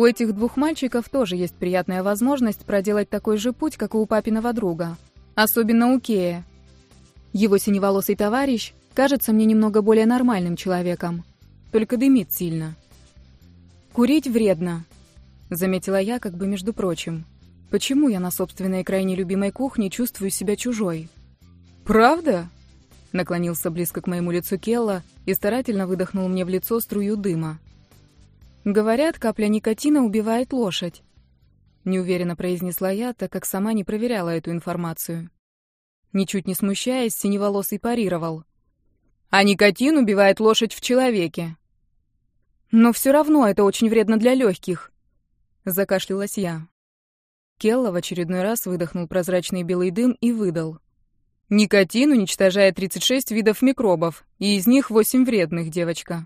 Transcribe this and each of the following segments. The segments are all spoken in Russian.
У этих двух мальчиков тоже есть приятная возможность проделать такой же путь, как и у папиного друга. Особенно у Кея. Его синеволосый товарищ кажется мне немного более нормальным человеком. Только дымит сильно. «Курить вредно», — заметила я, как бы между прочим. «Почему я на собственной крайне любимой кухне чувствую себя чужой?» «Правда?» — наклонился близко к моему лицу Келла и старательно выдохнул мне в лицо струю дыма. «Говорят, капля никотина убивает лошадь», — неуверенно произнесла я, так как сама не проверяла эту информацию. Ничуть не смущаясь, синеволосый парировал. «А никотин убивает лошадь в человеке». «Но все равно это очень вредно для легких», — закашлялась я. Келла в очередной раз выдохнул прозрачный белый дым и выдал. «Никотин уничтожает 36 видов микробов, и из них 8 вредных, девочка».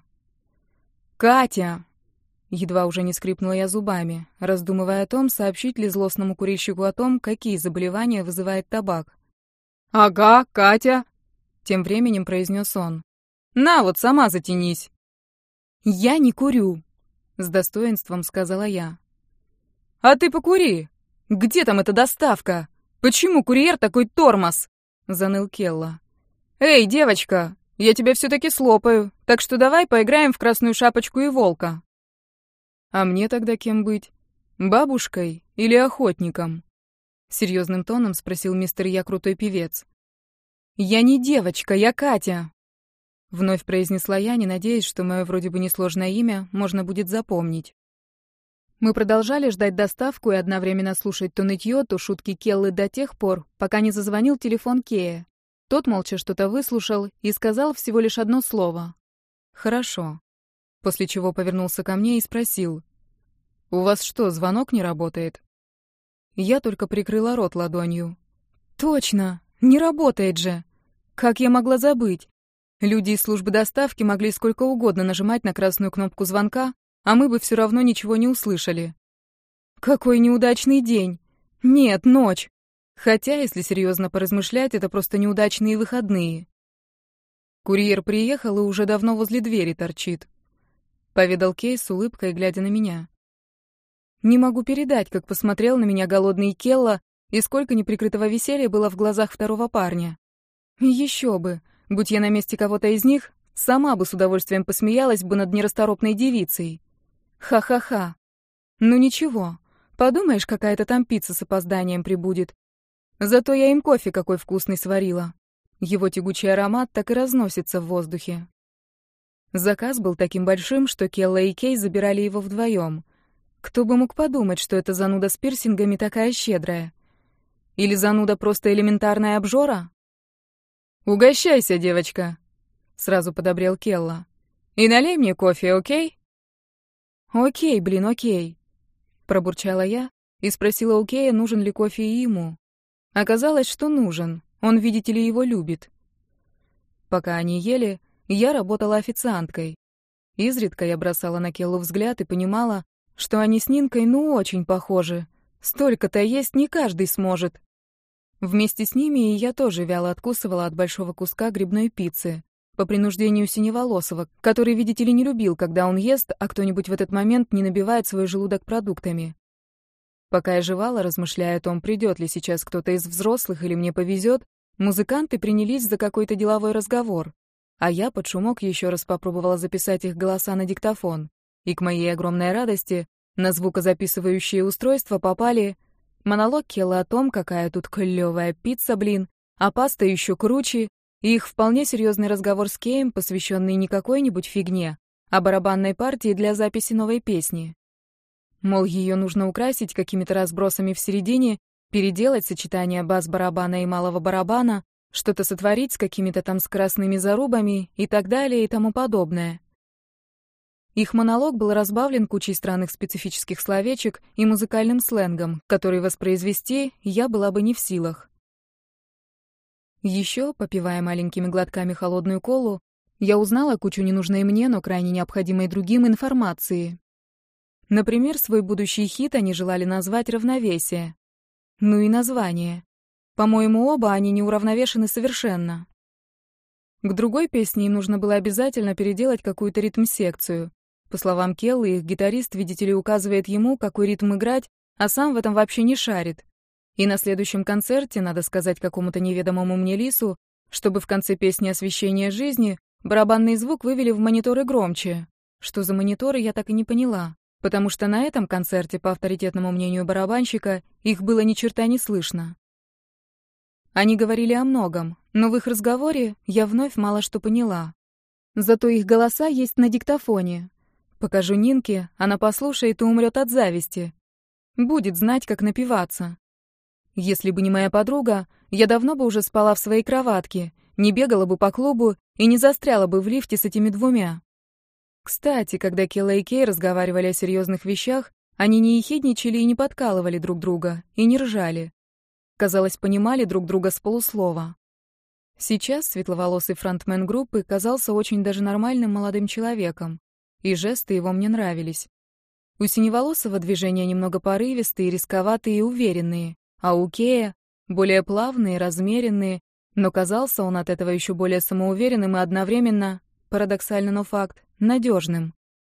«Катя!» Едва уже не скрипнула я зубами, раздумывая о том, сообщить ли злостному курильщику о том, какие заболевания вызывает табак. «Ага, Катя!» — тем временем произнес он. «На, вот сама затянись!» «Я не курю!» — с достоинством сказала я. «А ты покури! Где там эта доставка? Почему курьер такой тормоз?» — заныл Келла. «Эй, девочка, я тебя все-таки слопаю, так что давай поиграем в красную шапочку и волка». «А мне тогда кем быть? Бабушкой или охотником?» Серьезным тоном спросил мистер «Я крутой певец». «Я не девочка, я Катя!» Вновь произнесла я, не надеясь, что мое вроде бы несложное имя можно будет запомнить. Мы продолжали ждать доставку и одновременно слушать то нытье, то шутки Келлы до тех пор, пока не зазвонил телефон Кея. Тот молча что-то выслушал и сказал всего лишь одно слово. «Хорошо». После чего повернулся ко мне и спросил. «У вас что, звонок не работает?» Я только прикрыла рот ладонью. «Точно! Не работает же! Как я могла забыть? Люди из службы доставки могли сколько угодно нажимать на красную кнопку звонка, а мы бы все равно ничего не услышали. Какой неудачный день! Нет, ночь! Хотя, если серьезно поразмышлять, это просто неудачные выходные. Курьер приехал и уже давно возле двери торчит», — поведал Кей с улыбкой, глядя на меня. Не могу передать, как посмотрел на меня голодный Келла и сколько неприкрытого веселья было в глазах второго парня. Еще бы, будь я на месте кого-то из них, сама бы с удовольствием посмеялась бы над нерасторопной девицей. Ха-ха-ха. Ну ничего, подумаешь, какая-то там пицца с опозданием прибудет. Зато я им кофе какой вкусный сварила. Его тягучий аромат так и разносится в воздухе. Заказ был таким большим, что Келла и Кей забирали его вдвоем. Кто бы мог подумать, что эта зануда с пирсингами такая щедрая? Или зануда просто элементарная обжора? «Угощайся, девочка», — сразу подобрел Келла. «И налей мне кофе, окей?» «Окей, блин, окей», — пробурчала я и спросила у Кея, нужен ли кофе и ему. Оказалось, что нужен, он, видите ли, его любит. Пока они ели, я работала официанткой. Изредка я бросала на Келлу взгляд и понимала, что они с Нинкой ну очень похожи. Столько-то есть не каждый сможет. Вместе с ними и я тоже вяло откусывала от большого куска грибной пиццы, по принуждению Синеволосого, который, видите ли, не любил, когда он ест, а кто-нибудь в этот момент не набивает свой желудок продуктами. Пока я жевала, размышляя о том, придет ли сейчас кто-то из взрослых или мне повезет, музыканты принялись за какой-то деловой разговор, а я под шумок еще раз попробовала записать их голоса на диктофон, и к моей огромной радости на звукозаписывающее устройство попали монолог Келла о том, какая тут клевая пицца, блин, а паста еще круче, и их вполне серьезный разговор с Кеем, посвященный не какой-нибудь фигне, а барабанной партии для записи новой песни. Мол, ее нужно украсить какими-то разбросами в середине, переделать сочетание бас-барабана и малого барабана, что-то сотворить с какими-то там скоростными зарубами и так далее и тому подобное. Их монолог был разбавлен кучей странных специфических словечек и музыкальным сленгом, который воспроизвести я была бы не в силах. Еще, попивая маленькими глотками холодную колу, я узнала кучу ненужной мне, но крайне необходимой другим информации. Например, свой будущий хит они желали назвать «Равновесие». Ну и название. По-моему, оба они не уравновешены совершенно. К другой песне им нужно было обязательно переделать какую-то ритм-секцию, По словам Келлы, их гитарист, видите ли, указывает ему, какой ритм играть, а сам в этом вообще не шарит. И на следующем концерте надо сказать какому-то неведомому мне лису, чтобы в конце песни «Освещение жизни» барабанный звук вывели в мониторы громче. Что за мониторы, я так и не поняла, потому что на этом концерте, по авторитетному мнению барабанщика, их было ни черта не слышно. Они говорили о многом, но в их разговоре я вновь мало что поняла. Зато их голоса есть на диктофоне. Покажу Нинке, она послушает и умрет от зависти. Будет знать, как напиваться. Если бы не моя подруга, я давно бы уже спала в своей кроватке, не бегала бы по клубу и не застряла бы в лифте с этими двумя. Кстати, когда Келла и Кей разговаривали о серьезных вещах, они не ехидничали и не подкалывали друг друга, и не ржали. Казалось, понимали друг друга с полуслова. Сейчас светловолосый фронтмен группы казался очень даже нормальным молодым человеком, и жесты его мне нравились. У синеволосого движения немного порывистые, рисковатые и уверенные, а у Кея более плавные, размеренные, но казался он от этого еще более самоуверенным и одновременно, парадоксально, но факт, надежным.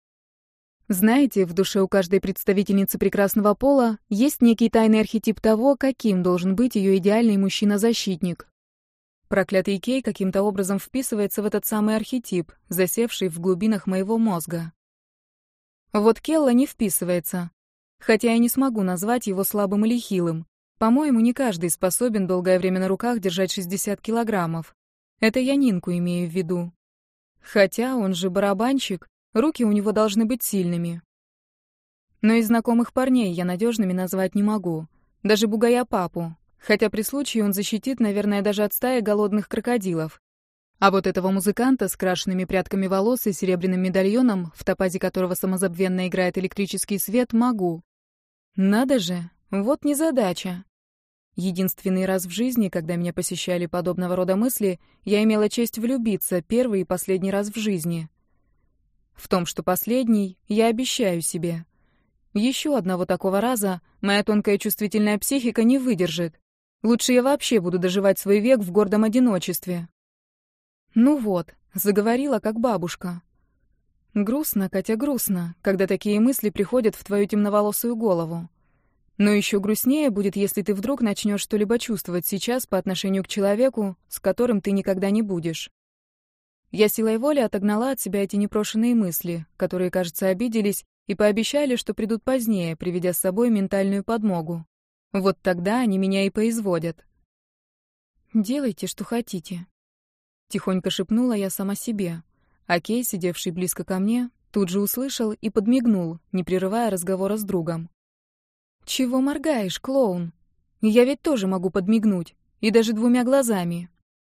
Знаете, в душе у каждой представительницы прекрасного пола есть некий тайный архетип того, каким должен быть ее идеальный мужчина-защитник. Проклятый Кей каким-то образом вписывается в этот самый архетип, засевший в глубинах моего мозга. Вот Келла не вписывается, хотя я не смогу назвать его слабым или хилым. По-моему, не каждый способен долгое время на руках держать 60 килограммов. Это я Нинку имею в виду. Хотя он же барабанщик, руки у него должны быть сильными. Но из знакомых парней я надежными назвать не могу. Даже бугая-папу. Хотя при случае он защитит, наверное, даже от стаи голодных крокодилов. А вот этого музыканта с крашенными прядками волос и серебряным медальоном, в топазе которого самозабвенно играет электрический свет, могу. Надо же, вот незадача. Единственный раз в жизни, когда меня посещали подобного рода мысли, я имела честь влюбиться первый и последний раз в жизни. В том, что последний, я обещаю себе. Еще одного такого раза моя тонкая чувствительная психика не выдержит. Лучше я вообще буду доживать свой век в гордом одиночестве. Ну вот, заговорила как бабушка. Грустно, Катя, грустно, когда такие мысли приходят в твою темноволосую голову. Но еще грустнее будет, если ты вдруг начнешь что-либо чувствовать сейчас по отношению к человеку, с которым ты никогда не будешь. Я силой воли отогнала от себя эти непрошенные мысли, которые, кажется, обиделись и пообещали, что придут позднее, приведя с собой ментальную подмогу. Вот тогда они меня и поизводят. «Делайте, что хотите», — тихонько шепнула я сама себе, а Кей, сидевший близко ко мне, тут же услышал и подмигнул, не прерывая разговора с другом. «Чего моргаешь, клоун? Я ведь тоже могу подмигнуть, и даже двумя глазами».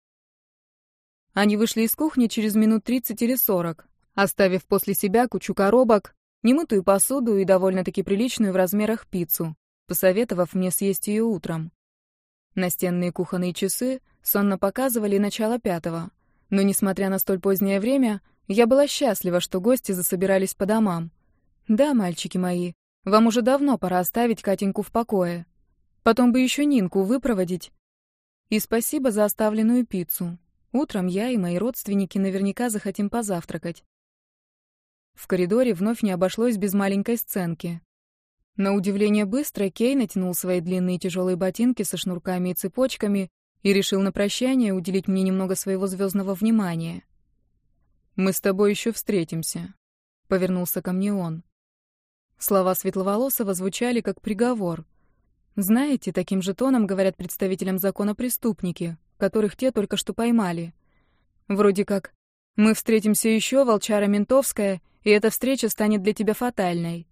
Они вышли из кухни через минут 30 или 40, оставив после себя кучу коробок, немытую посуду и довольно-таки приличную в размерах пиццу, посоветовав мне съесть ее утром. Настенные кухонные часы сонно показывали начало 5, но, несмотря на столь позднее время, я была счастлива, что гости засобирались по домам. Да, мальчики мои, вам уже давно пора оставить Катеньку в покое. Потом бы еще Нинку выпроводить. И спасибо за оставленную пиццу. Утром я и мои родственники наверняка захотим позавтракать. В коридоре вновь не обошлось без маленькой сценки. На удивление быстро Кей натянул свои длинные тяжелые ботинки со шнурками и цепочками и решил на прощание уделить мне немного своего звездного внимания. «Мы с тобой еще встретимся», — повернулся ко мне он. Слова Светловолосого звучали как приговор. Знаете, таким же тоном говорят представителям закона преступники, которых те только что поймали. Вроде как: «Мы встретимся еще, волчара ментовская, и эта встреча станет для тебя фатальной».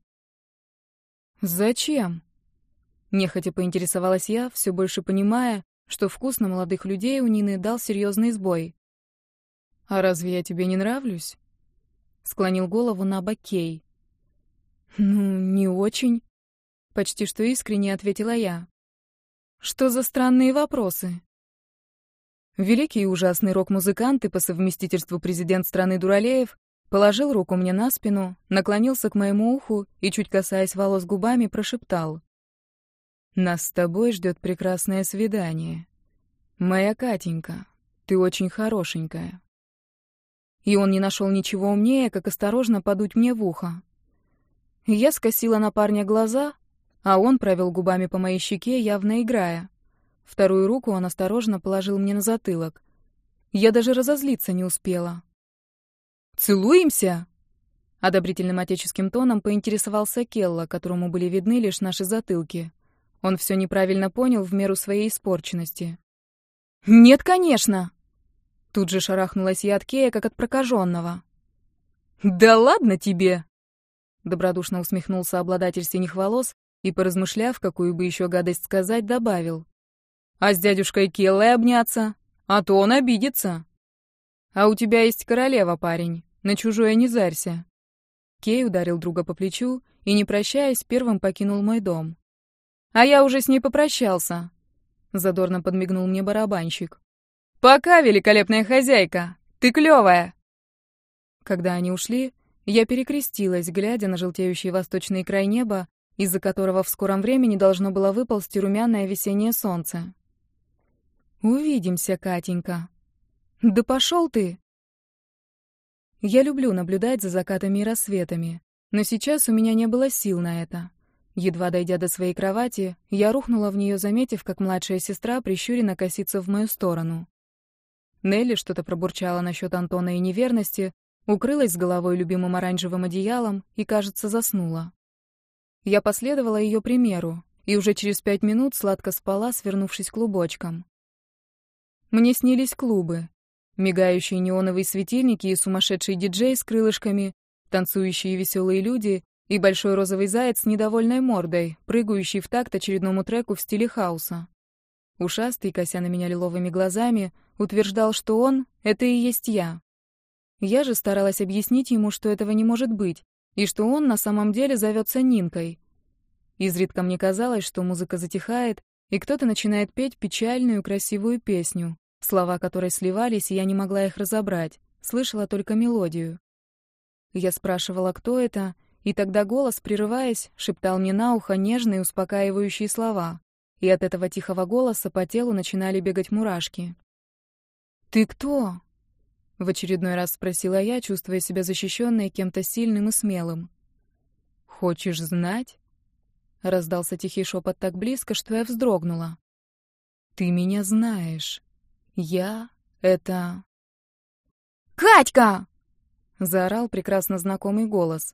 «Зачем?» Нехотя поинтересовалась я, все больше понимая, что вкус на молодых людей у Нины дал серьезный сбой. «А разве я тебе не нравлюсь?» Склонил голову на бок Кей. «Ну, не очень», — почти что искренне ответила я. «Что за странные вопросы?» Великий и ужасный рок-музыкант и по совместительству президент страны Дуралеев положил руку мне на спину, наклонился к моему уху и, чуть касаясь волос губами, прошептал: «Нас с тобой ждет прекрасное свидание. Моя Катенька, ты очень хорошенькая». и он не нашел ничего умнее, как осторожно подуть мне в ухо. Я скосила на парня глаза, а он провел губами по моей щеке, явно играя. Вторую руку он осторожно положил мне на затылок. Я даже разозлиться не успела. «Целуемся?» Одобрительным отеческим тоном поинтересовался Келла, которому были видны лишь наши затылки. Он все неправильно понял в меру своей испорченности. «Нет, конечно!» Тут же шарахнулась я от Кея, как от прокаженного. «Да ладно тебе!» Добродушно усмехнулся обладатель синих волос и, поразмышляв, какую бы еще гадость сказать, добавил. «А с дядюшкой Келлой обняться? А то он обидится!» «А у тебя есть королева, парень, на чужое не зарься!» Кей ударил друга по плечу и, не прощаясь, первым покинул мой дом. «А я уже с ней попрощался!» Задорно подмигнул мне барабанщик. «Пока, великолепная хозяйка! Ты клёвая!» Когда они ушли, я перекрестилась, глядя на желтеющий восточный край неба, из-за которого в скором времени должно было выползти румяное весеннее солнце. «Увидимся, Катенька!» «Да пошел ты!» Я люблю наблюдать за закатами и рассветами, но сейчас у меня не было сил на это. Едва дойдя до своей кровати, я рухнула в нее, заметив, как младшая сестра прищуренно косится в мою сторону. Нелли что-то пробурчала насчет Антона и неверности, укрылась с головой любимым оранжевым одеялом и, кажется, заснула. Я последовала ее примеру, и уже через 5 минут сладко спала, свернувшись клубочком. Мне снились клубы. Мигающие неоновые светильники и сумасшедший диджей с крылышками, танцующие веселые люди и большой розовый заяц с недовольной мордой, прыгающий в такт очередному треку в стиле хауса. Ушастый, кося на меня лиловыми глазами, утверждал, что он — это и есть я. Я же старалась объяснить ему, что этого не может быть, и что он на самом деле зовется Нинкой. Изредка мне казалось, что музыка затихает, и кто-то начинает петь печальную красивую песню, слова которой сливались, и я не могла их разобрать, слышала только мелодию. Я спрашивала, кто это, и тогда голос, прерываясь, шептал мне на ухо нежные успокаивающие слова, и от этого тихого голоса по телу начинали бегать мурашки. «Ты кто?» — в очередной раз спросила я, чувствуя себя защищенной кем-то сильным и смелым. «Хочешь знать?» — раздался тихий шепот так близко, что я вздрогнула. «Ты меня знаешь. Я — это...» «Катька!» — заорал прекрасно знакомый голос.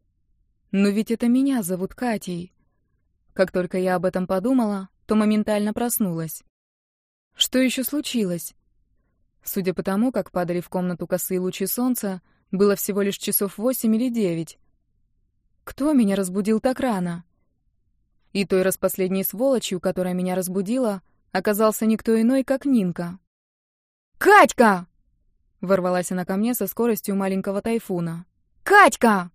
«Но ведь это меня зовут Катей». Как только я об этом подумала, то моментально проснулась. Что еще случилось? Судя по тому, как падали в комнату косые лучи солнца, было всего лишь часов 8 или 9. Кто меня разбудил так рано? И той распоследней сволочью, которая меня разбудила, оказался никто иной, как Нинка. «Катька!» — ворвалась она ко мне со скоростью маленького тайфуна. «Катька!»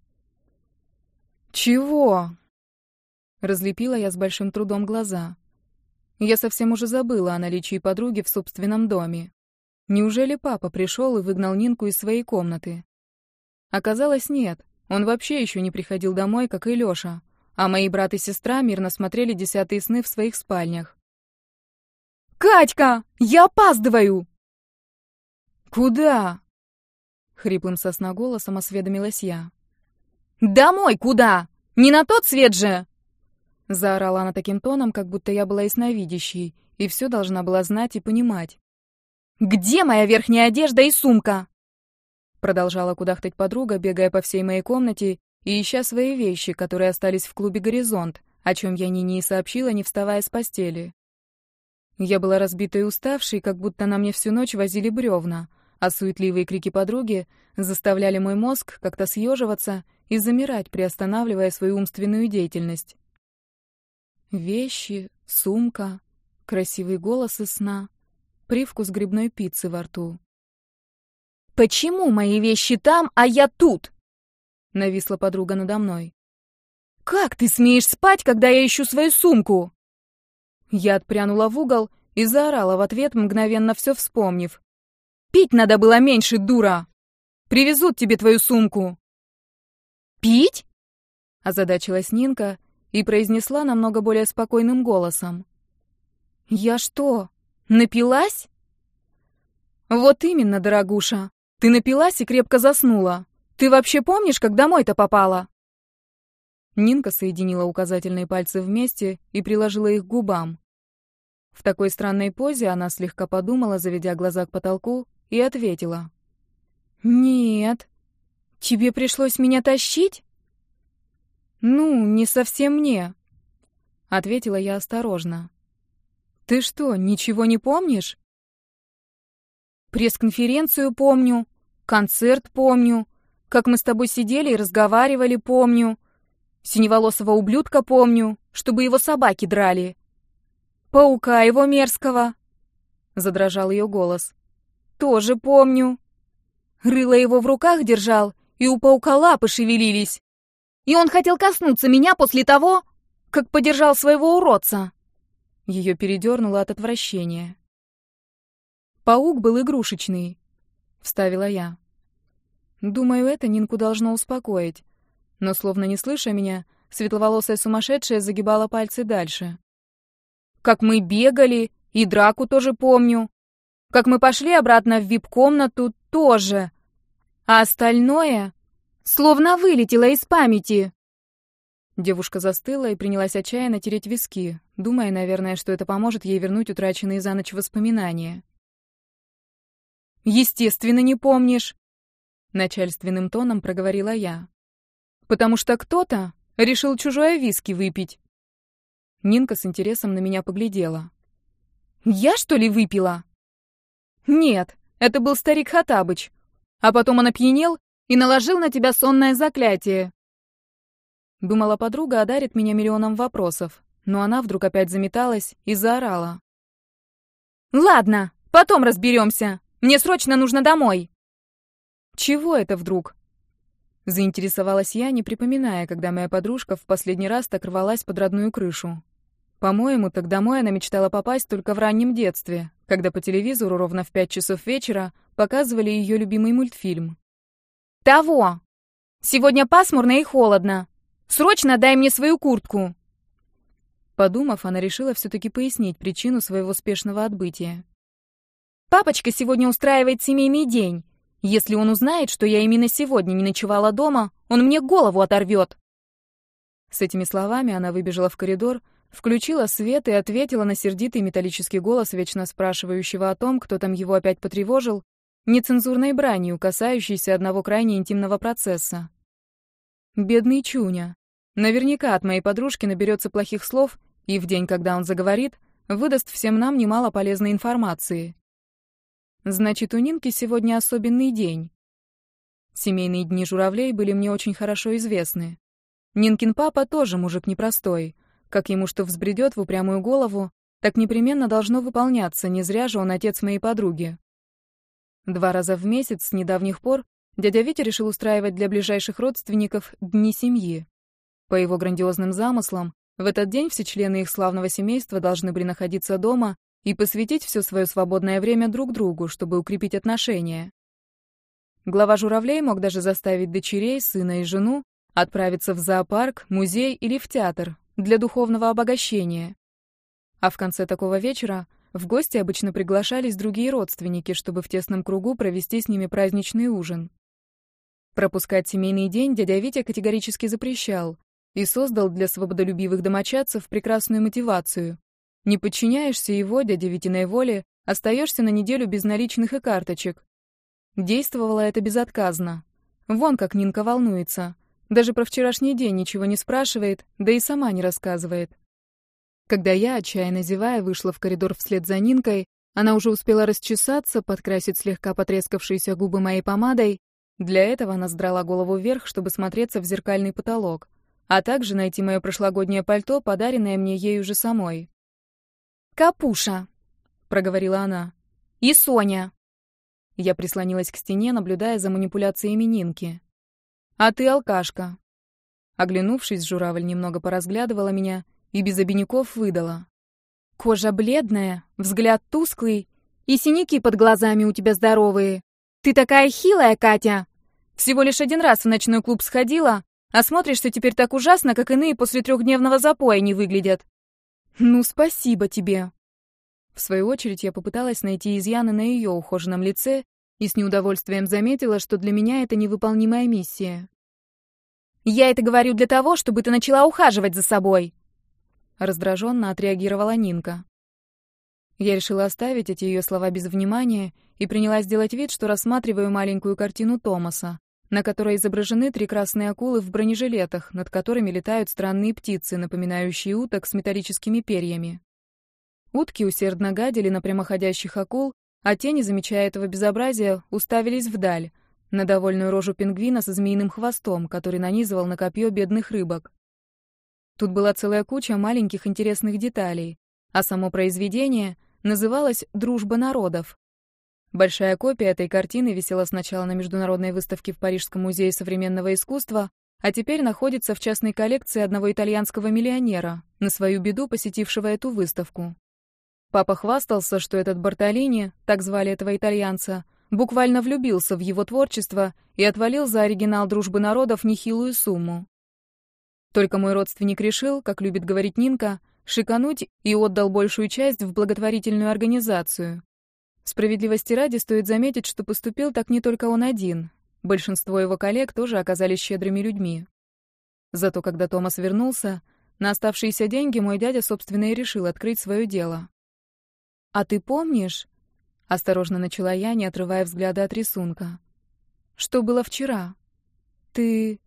«Чего?» — разлепила я с большим трудом глаза. Я совсем уже забыла о наличии подруги в собственном доме. Неужели папа пришел и выгнал Нинку из своей комнаты? Оказалось, нет. Он вообще еще не приходил домой, как и Лёша, а мои брат и сестра мирно смотрели «Десятые сны» в своих спальнях. «Катька, я опаздываю!» «Куда?» — хриплым сосноголосом осведомилась я. «Домой куда? Не на тот свет же!» Заорала она таким тоном, как будто я была ясновидящей, и все должна была знать и понимать. «Где моя верхняя одежда и сумка?» Продолжала кудахтать подруга, бегая по всей моей комнате и ища свои вещи, которые остались в клубе «Горизонт», о чем я Нине и сообщила, не вставая с постели. Я была разбитой и уставшей, как будто на мне всю ночь возили бревна, а суетливые крики подруги заставляли мой мозг как-то съеживаться и замирать, приостанавливая свою умственную деятельность. Вещи, сумка, красивый голос из сна, привкус грибной пиццы во рту. «Почему мои вещи там, а я тут?» — нависла подруга надо мной. «Как ты смеешь спать, когда я ищу свою сумку?» Я отпрянула в угол и заорала в ответ, мгновенно все вспомнив. «Пить надо было меньше, дура! Привезут тебе твою сумку!» «Пить?» — озадачилась Нинка и произнесла намного более спокойным голосом. «Я что, напилась?» «Вот именно, дорогуша. Ты напилась и крепко заснула. Ты вообще помнишь, как домой-то попала?» Нинка соединила указательные пальцы вместе и приложила их к губам. В такой странной позе она слегка подумала, заведя глаза к потолку, и ответила. «Нет. Тебе пришлось меня тащить?» «Ну, не совсем мне», — ответила я осторожно. «Ты что, ничего не помнишь?» «Пресс-конференцию помню, концерт помню, как мы с тобой сидели и разговаривали помню, синеволосого ублюдка помню, чтобы его собаки драли, паука его мерзкого», — задрожал ее голос, — «тоже помню. Рыло его в руках держал, и у паука лапы шевелились. И он хотел коснуться меня после того, как подержал своего уродца». Ее передернуло от отвращения. «Паук был игрушечный», — вставила я. Думаю, это Нинку должно успокоить. Но, словно не слыша меня, светловолосая сумасшедшая загибала пальцы дальше. «Как мы бегали, и драку тоже помню. Как мы пошли обратно в вип-комнату, тоже. А остальное словно вылетело из памяти». Девушка застыла и принялась отчаянно тереть виски, думая, наверное, что это поможет ей вернуть утраченные за ночь воспоминания. «Естественно, не помнишь», — начальственным тоном проговорила я. «Потому что кто-то решил чужое виски выпить». Нинка с интересом на меня поглядела. «Я, что ли, выпила?» «Нет, это был старик Хаттабыч. А потом он опьянел и наложил на тебя сонное заклятие». Думала, подруга одарит меня миллионом вопросов, но она вдруг опять заметалась и заорала. «Ладно, потом разберемся. Мне срочно нужно домой». «Чего это вдруг?» Заинтересовалась я, не припоминая, когда моя подружка в последний раз так рвалась под родную крышу. По-моему, так домой она мечтала попасть только в раннем детстве, когда по телевизору ровно в 5 часов вечера показывали ее любимый мультфильм. «Того! Сегодня пасмурно и холодно. Срочно дай мне свою куртку!» Подумав, она решила все-таки пояснить причину своего спешного отбытия. «Папочка сегодня устраивает семейный день. Если он узнает, что я именно сегодня не ночевала дома, он мне голову оторвет». С этими словами она выбежала в коридор, включила свет и ответила на сердитый металлический голос, вечно спрашивающего о том, кто там его опять потревожил, нецензурной бранью, касающейся одного крайне интимного процесса. Бедный Чуня. Наверняка от моей подружки наберется плохих слов, и в день, когда он заговорит, выдаст всем нам немало полезной информации. Значит, у Нинки сегодня особенный день. Семейные дни журавлей были мне очень хорошо известны. Нинкин папа тоже мужик непростой. Как ему что взбредет в упрямую голову, так непременно должно выполняться, не зря же он отец моей подруги. 2 раза в месяц с недавних пор дядя Витя решил устраивать для ближайших родственников дни семьи. По его грандиозным замыслам, в этот день все члены их славного семейства должны были находиться дома и посвятить все свое свободное время друг другу, чтобы укрепить отношения. Глава журавлей мог даже заставить дочерей, сына и жену отправиться в зоопарк, музей или в театр для духовного обогащения. А в конце такого вечера в гости обычно приглашались другие родственники, чтобы в тесном кругу провести с ними праздничный ужин. Пропускать семейный день дядя Витя категорически запрещал и создал для свободолюбивых домочадцев прекрасную мотивацию. Не подчиняешься его, дяде Витиной воле, остаешься на неделю без наличных и карточек. Действовало это безотказно. Вон как Нинка волнуется. Даже про вчерашний день ничего не спрашивает, да и сама не рассказывает. Когда я, отчаянно зевая, вышла в коридор вслед за Нинкой, она уже успела расчесаться, подкрасить слегка потрескавшиеся губы моей помадой. Для этого она задрала голову вверх, чтобы смотреться в зеркальный потолок, а также найти мое прошлогоднее пальто, подаренное мне ею же самой. «Капуша», — проговорила она, — «и Соня». Я прислонилась к стене, наблюдая за манипуляциями Нинки. «А ты алкашка». Оглянувшись, журавль немного поразглядывала меня и без обиняков выдала. «Кожа бледная, взгляд тусклый, и синяки под глазами у тебя здоровые. Ты такая хилая, Катя! Всего лишь 1 раз в ночной клуб сходила, а смотришься теперь так ужасно, как иные после 3-дневного запоя не выглядят». «Ну, спасибо тебе». В свою очередь я попыталась найти изъяны на ее ухоженном лице и с неудовольствием заметила, что для меня это невыполнимая миссия. «Я это говорю для того, чтобы ты начала ухаживать за собой!» Раздраженно отреагировала Нинка. Я решила оставить эти ее слова без внимания и принялась делать вид, что рассматриваю маленькую картину Томаса, на которой изображены 3 красные акулы в бронежилетах, над которыми летают странные птицы, напоминающие уток с металлическими перьями. Утки усердно гадили на прямоходящих акул, а те, не замечая этого безобразия, уставились вдаль, на довольную рожу пингвина со змеиным хвостом, который нанизывал на копье бедных рыбок. Тут была целая куча маленьких интересных деталей, а само произведение называлось «Дружба народов». Большая копия этой картины висела сначала на международной выставке в Парижском музее современного искусства, а теперь находится в частной коллекции одного итальянского миллионера, на свою беду посетившего эту выставку. Папа хвастался, что этот Бартолини, так звали этого итальянца, буквально влюбился в его творчество и отвалил за оригинал «Дружбы народов» нехилую сумму. Только мой родственник решил, как любит говорить Нинка, шикануть и отдал большую часть в благотворительную организацию. Справедливости ради стоит заметить, что поступил так не только он один. Большинство его коллег тоже оказались щедрыми людьми. Зато когда Томас вернулся, на оставшиеся деньги мой дядя, собственно, и решил открыть свое дело. «А ты помнишь?» — осторожно начала я, не отрывая взгляда от рисунка. «Что было вчера? Ты...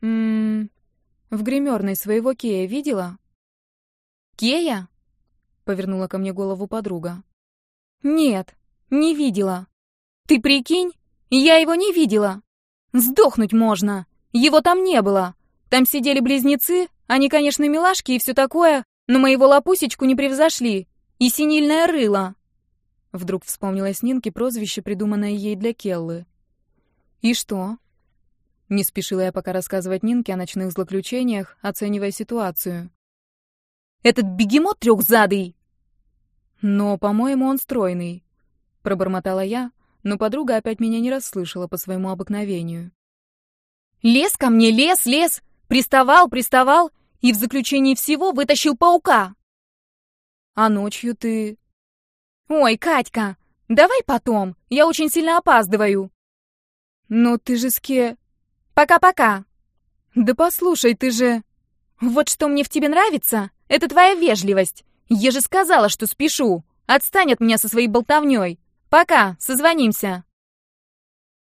в гримерной своего Кея видела?» «Кея?» — повернула ко мне голову подруга. «Нет, не видела. Ты прикинь, я его не видела. Сдохнуть можно. Его там не было. Там сидели близнецы, они, конечно, милашки и все такое, но моего лапусечку не превзошли. И синильное рыло». Вдруг вспомнилось Нинке прозвище, придуманное ей для Келлы. «И что?» Не спешила я пока рассказывать Нинке о ночных злоключениях, оценивая ситуацию. «Этот бегемот трехзадый!» «Но, по-моему, он стройный», — пробормотала я, но подруга опять меня не расслышала по своему обыкновению. «Лез ко мне, лез, приставал и в заключении всего вытащил паука». «А ночью ты...» «Ой, Катька, давай потом, я очень сильно опаздываю». «Но ты же Пока-пока». «Да послушай, ты же...» «Вот что мне в тебе нравится, это твоя вежливость. Я же сказала, что спешу. Отстань от меня со своей болтовней. Пока, созвонимся».